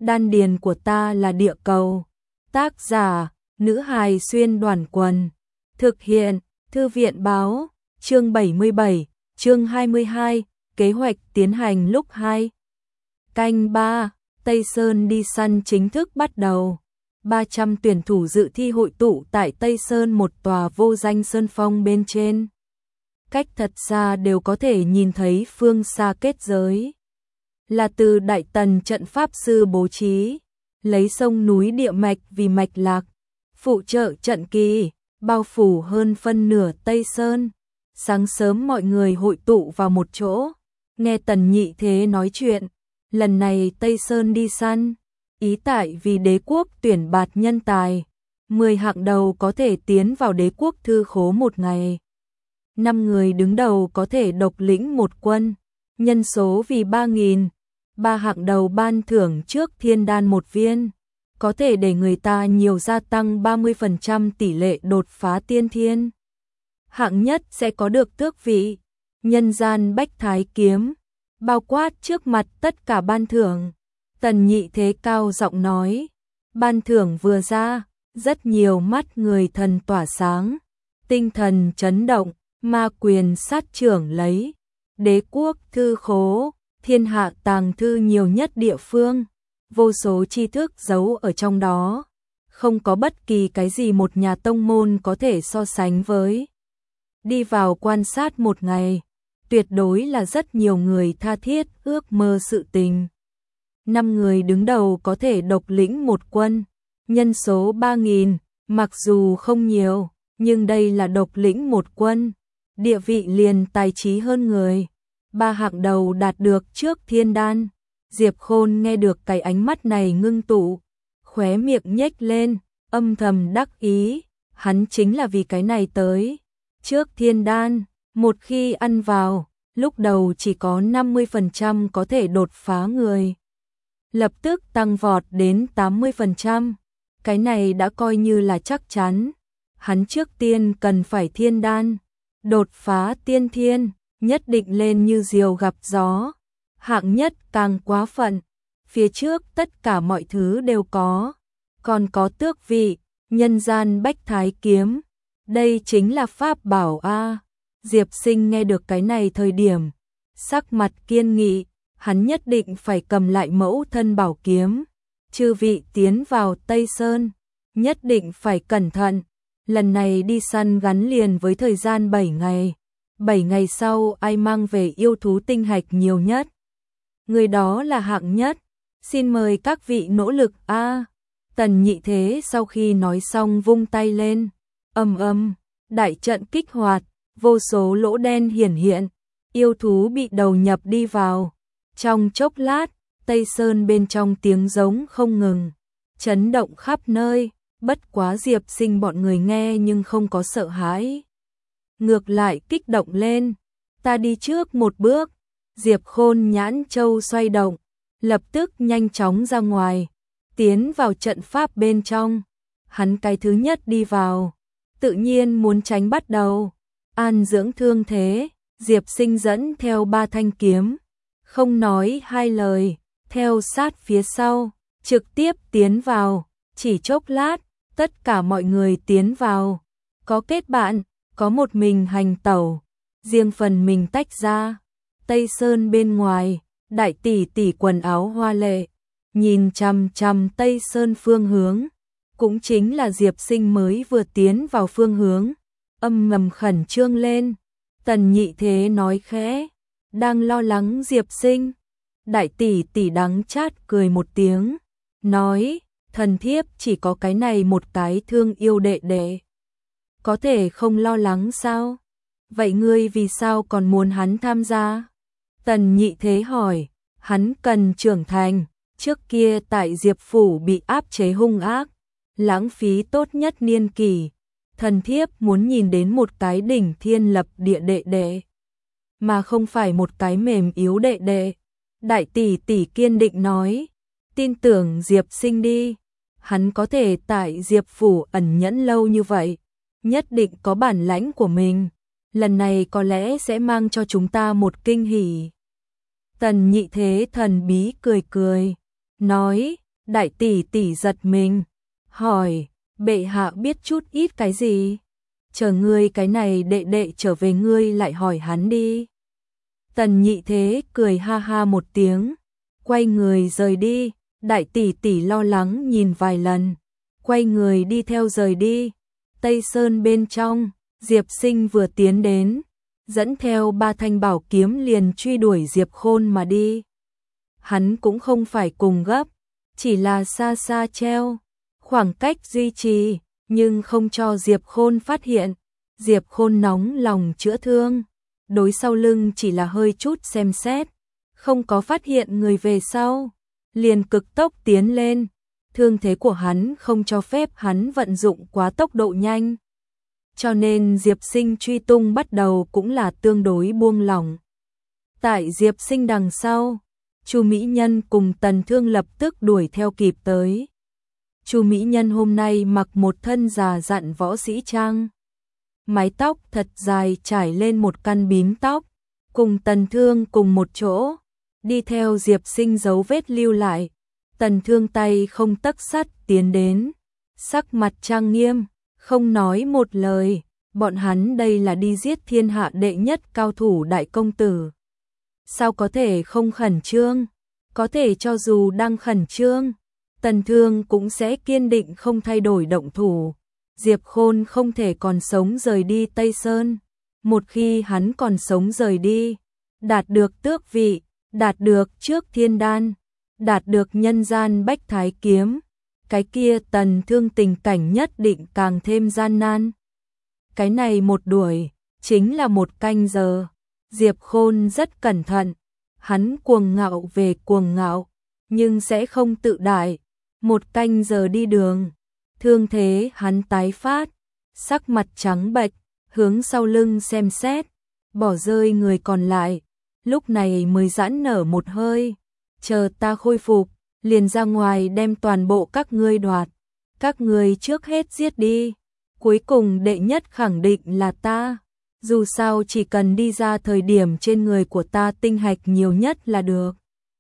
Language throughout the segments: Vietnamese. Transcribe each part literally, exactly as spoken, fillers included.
đan điền của ta là địa cầu. Tác giả, nữ hài xuyên đoàn quần. Thực hiện, thư viện báo, chương bảy mươi bảy, chương hai mươi hai, kế hoạch tiến hành lúc hai. Canh ba, Tây Sơn đi săn chính thức bắt đầu. ba trăm tuyển thủ dự thi hội tụ tại Tây Sơn, một tòa vô danh sơn phong bên trên. Cách thật xa đều có thể nhìn thấy phương xa kết giới. Là từ Đại Tần trận pháp sư bố trí, lấy sông núi địa mạch vì mạch lạc, phụ trợ trận kỳ, bao phủ hơn phân nửa Tây Sơn. Sáng sớm mọi người hội tụ vào một chỗ, nghe Tần Nhị Thế nói chuyện. Lần này Tây Sơn đi săn, ý tại vì đế quốc tuyển bạt nhân tài, mười hạng đầu có thể tiến vào đế quốc thư khố một ngày. năm người đứng đầu có thể độc lĩnh một quân, nhân số vì ba nghìn. Ba hạng đầu ban thưởng trước thiên đan một viên, có thể để người ta nhiều gia tăng ba mươi phần trăm tỷ lệ đột phá tiên thiên. Hạng nhất sẽ có được tước vị, nhân gian bách thái kiếm, bao quát trước mặt tất cả ban thưởng. Tần Nhị Thế cao giọng nói, ban thưởng vừa ra, rất nhiều mắt người thần tỏa sáng, tinh thần chấn động, ma quyền sát trưởng lấy, đế quốc thư khố, thiên hạ tàng thư nhiều nhất địa phương, vô số tri thức giấu ở trong đó, không có bất kỳ cái gì một nhà tông môn có thể so sánh với. Đi vào quan sát một ngày, tuyệt đối là rất nhiều người tha thiết ước mơ sự tình. Năm người đứng đầu có thể độc lĩnh một quân, nhân số ba nghìn, mặc dù không nhiều, nhưng đây là độc lĩnh một quân, địa vị liền tài trí hơn người. Ba hạng đầu đạt được trước thiên đan. Diệp Khôn nghe được cái ánh mắt này ngưng tụ, khóe miệng nhếch lên, âm thầm đắc ý, hắn chính là vì cái này tới. Trước thiên đan, một khi ăn vào, lúc đầu chỉ có năm mươi phần trăm có thể đột phá người, lập tức tăng vọt đến tám mươi phần trăm. Cái này đã coi như là chắc chắn. Hắn trước tiên cần phải thiên đan, đột phá tiên thiên, nhất định lên như diều gặp gió. Hạng nhất càng quá phận, phía trước tất cả mọi thứ đều có, còn có tước vị, nhân gian bách thái kiếm. Đây chính là pháp bảo a. Diệp Sinh nghe được cái này thời điểm, sắc mặt kiên nghị, hắn nhất định phải cầm lại mẫu thân bảo kiếm. Chư vị tiến vào Tây Sơn, nhất định phải cẩn thận. Lần này đi săn gắn liền với thời gian bảy ngày. bảy ngày sau ai mang về yêu thú tinh hạch nhiều nhất, người đó là hạng nhất. Xin mời các vị nỗ lực a. À, Tần Nhị Thế sau khi nói xong vung tay lên, ầm ầm, đại trận kích hoạt, vô số lỗ đen hiển hiện, yêu thú bị đầu nhập đi vào. Trong chốc lát, Tây Sơn bên trong tiếng giống không ngừng, chấn động khắp nơi. Bất quá Diệp Sinh bọn người nghe nhưng không có sợ hãi, ngược lại kích động lên. Ta đi trước một bước. Diệp Khôn nhãn châu xoay động, lập tức nhanh chóng ra ngoài, tiến vào trận pháp bên trong. Hắn cái thứ nhất đi vào, tự nhiên muốn tránh bắt đầu, an dưỡng thương thế. Diệp Sinh dẫn theo ba thanh kiếm, không nói hai lời, theo sát phía sau, trực tiếp tiến vào. Chỉ chốc lát, tất cả mọi người tiến vào, có kết bạn, có một mình hành tẩu, riêng phần mình tách ra. Tây Sơn bên ngoài, đại tỷ tỷ quần áo hoa lệ, nhìn chằm chằm Tây Sơn phương hướng, cũng chính là Diệp Sinh mới vừa tiến vào phương hướng, âm ngầm khẩn trương lên. Tần Nhị Thế nói khẽ, đang lo lắng Diệp Sinh. Đại tỷ tỷ đắng chát cười một tiếng, nói, thần thiếp chỉ có cái này một cái thương yêu đệ đệ, có thể không lo lắng sao? Vậy ngươi vì sao còn muốn hắn tham gia? Tần Nhị Thế hỏi, hắn cần trưởng thành, trước kia tại Diệp Phủ bị áp chế hung ác, lãng phí tốt nhất niên kỷ, thần thiếp muốn nhìn đến một cái đỉnh thiên lập địa đệ đệ, mà không phải một cái mềm yếu đệ đệ. Đại tỷ tỷ kiên định nói, tin tưởng Diệp Sinh đi, hắn có thể tại Diệp Phủ ẩn nhẫn lâu như vậy, nhất định có bản lãnh của mình, lần này có lẽ sẽ mang cho chúng ta một kinh hỉ. Tần Nhị Thế thần bí cười cười, nói, Đại tỷ tỷ giật mình, hỏi, bệ hạ biết chút ít cái gì? Chờ ngươi cái này đệ đệ trở về ngươi lại hỏi hắn đi. Tần Nhị Thế cười ha ha một tiếng, quay người rời đi. Đại tỷ tỷ lo lắng nhìn vài lần, quay người đi theo rời đi. Tây Sơn bên trong, Diệp Sinh vừa tiến đến, dẫn theo ba thanh bảo kiếm liền truy đuổi Diệp Khôn mà đi. Hắn cũng không phải cùng gấp, chỉ là xa xa treo, khoảng cách duy trì, nhưng không cho Diệp Khôn phát hiện. Diệp Khôn nóng lòng chữa thương, đối sau lưng chỉ là hơi chút xem xét, không có phát hiện người về sau, liền cực tốc tiến lên. Thương thế của hắn không cho phép hắn vận dụng quá tốc độ nhanh, cho nên Diệp Sinh truy tung bắt đầu cũng là tương đối buông lỏng. Tại Diệp Sinh đằng sau, Chu Mỹ Nhân cùng Tần Thương lập tức đuổi theo kịp tới. Chu Mỹ Nhân hôm nay mặc một thân già dặn võ sĩ trang, mái tóc thật dài trải lên một căn bím tóc, cùng Tần Thương cùng một chỗ, đi theo Diệp Sinh dấu vết lưu lại. Tần Thương tay không tấc sắt tiến đến, sắc mặt trang nghiêm, không nói một lời. Bọn hắn đây là đi giết thiên hạ đệ nhất cao thủ đại công tử, sao có thể không khẩn trương? Có thể cho dù đang khẩn trương, Tần Thương cũng sẽ kiên định không thay đổi động thủ. Diệp Khôn không thể còn sống rời đi Tây Sơn, một khi hắn còn sống rời đi, đạt được tước vị, đạt được trước thiên đan, đạt được nhân gian bách thái kiếm, cái kia Tần Thương tình cảnh nhất định càng thêm gian nan. Cái này một đuổi, chính là một canh giờ. Diệp Khôn rất cẩn thận, hắn cuồng ngạo về cuồng ngạo, nhưng sẽ không tự đại. Một canh giờ đi đường, thương thế hắn tái phát, sắc mặt trắng bệch, hướng sau lưng xem xét, bỏ rơi người còn lại, lúc này mới giãn nở một hơi. Chờ ta khôi phục, liền ra ngoài đem toàn bộ các ngươi đoạt, các ngươi trước hết giết đi, cuối cùng đệ nhất khẳng định là ta. Dù sao chỉ cần đi ra thời điểm trên người của ta tinh hạch nhiều nhất là được.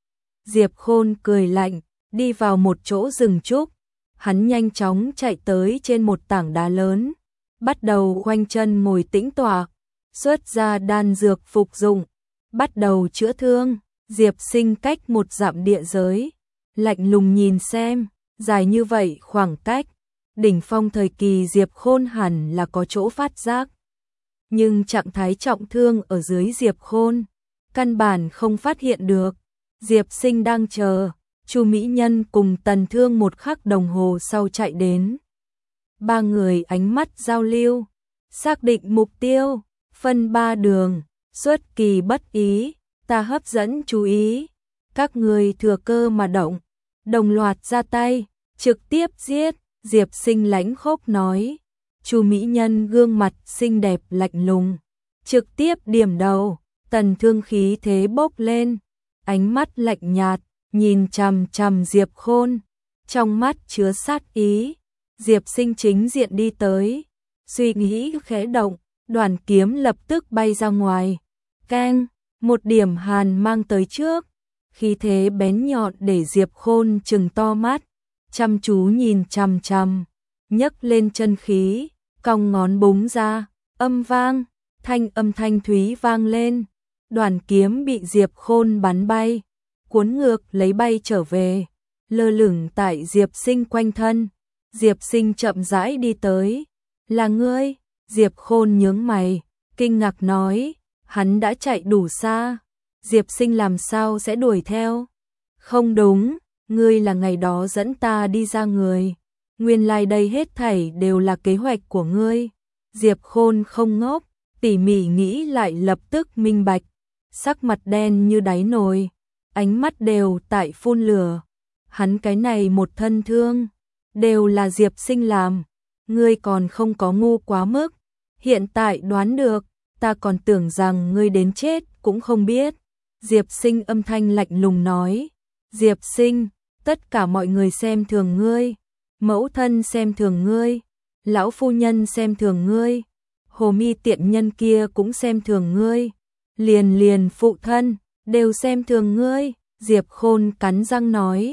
Diệp Khôn cười lạnh, đi vào một chỗ rừng trúc, hắn nhanh chóng chạy tới trên một tảng đá lớn, bắt đầu khoanh chân ngồi tĩnh tọa, xuất ra đan dược phục dụng, bắt đầu chữa thương. Diệp Sinh cách một dặm địa giới, lạnh lùng nhìn xem, dài như vậy khoảng cách, đỉnh phong thời kỳ Diệp Khôn hẳn là có chỗ phát giác. Nhưng trạng thái trọng thương ở dưới Diệp Khôn, căn bản không phát hiện được. Diệp Sinh đang chờ, Chu Mỹ Nhân cùng Tần Thương một khắc đồng hồ sau chạy đến. Ba người ánh mắt giao lưu, xác định mục tiêu, phân ba đường, xuất kỳ bất ý, ta hấp dẫn chú ý, các người thừa cơ mà động, đồng loạt ra tay, trực tiếp giết. Diệp Sinh lãnh khốc nói. Chu Mỹ Nhân gương mặt xinh đẹp lạnh lùng, trực tiếp điểm đầu. Tần Thương khí thế bốc lên, ánh mắt lạnh nhạt, nhìn chằm chằm Diệp Khôn, trong mắt chứa sát ý. Diệp Sinh chính diện đi tới, suy nghĩ khẽ động, đoàn kiếm lập tức bay ra ngoài. Keng, một điểm hàn mang tới trước, khí thế bén nhọn để Diệp Khôn trừng to mắt, chăm chú nhìn chằm chằm, nhấc lên chân khí, cong ngón búng ra, âm vang, thanh âm thanh thúy vang lên. Đoàn kiếm bị Diệp Khôn bắn bay, cuốn ngược lấy bay trở về, lơ lửng tại Diệp Sinh quanh thân. Diệp Sinh chậm rãi đi tới. Là ngươi? Diệp Khôn nhướng mày, kinh ngạc nói, hắn đã chạy đủ xa, Diệp Sinh làm sao sẽ đuổi theo? Không đúng, ngươi là ngày đó dẫn ta đi ra người, nguyên lai đây hết thảy đều là kế hoạch của ngươi. Diệp Khôn không ngốc, tỉ mỉ nghĩ lại lập tức minh bạch, sắc mặt đen như đáy nồi, ánh mắt đều tại phun lửa. Hắn cái này một thân thương, đều là Diệp Sinh làm, ngươi còn không có ngu quá mức, hiện tại đoán được, ta còn tưởng rằng ngươi đến chết cũng không biết. Diệp Sinh âm thanh lạnh lùng nói. Diệp Sinh, tất cả mọi người xem thường ngươi, mẫu thân xem thường ngươi, lão phu nhân xem thường ngươi, Hồ Mi tiện nhân kia cũng xem thường ngươi, liền liền phụ thân đều xem thường ngươi. Diệp Khôn cắn răng nói,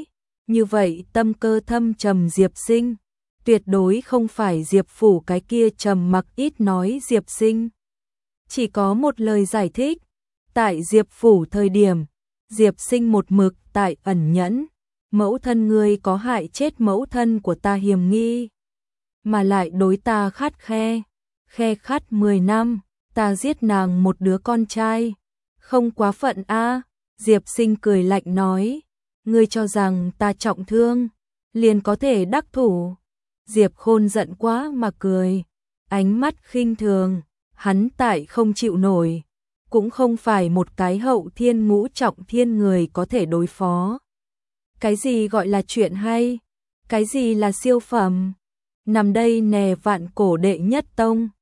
Như vậy tâm cơ thâm trầm Diệp Sinh, tuyệt đối không phải Diệp Phủ cái kia trầm mặc ít nói Diệp Sinh. Chỉ có một lời giải thích, tại Diệp Phủ thời điểm, Diệp Sinh một mực tại ẩn nhẫn, mẫu thân ngươi có hại chết mẫu thân của ta hiềm nghi, mà lại đối ta khắt khe, khe khắt mười năm, ta giết nàng một đứa con trai, không quá phận a? Diệp Sinh cười lạnh nói, ngươi cho rằng ta trọng thương, liền có thể đắc thủ. Diệp Khôn giận quá mà cười, ánh mắt khinh thường, hắn tại không chịu nổi, cũng không phải một cái hậu thiên ngũ trọng thiên người có thể đối phó. Cái gì gọi là chuyện hay? Cái gì là siêu phẩm? Nằm đây nè vạn cổ đệ nhất tông.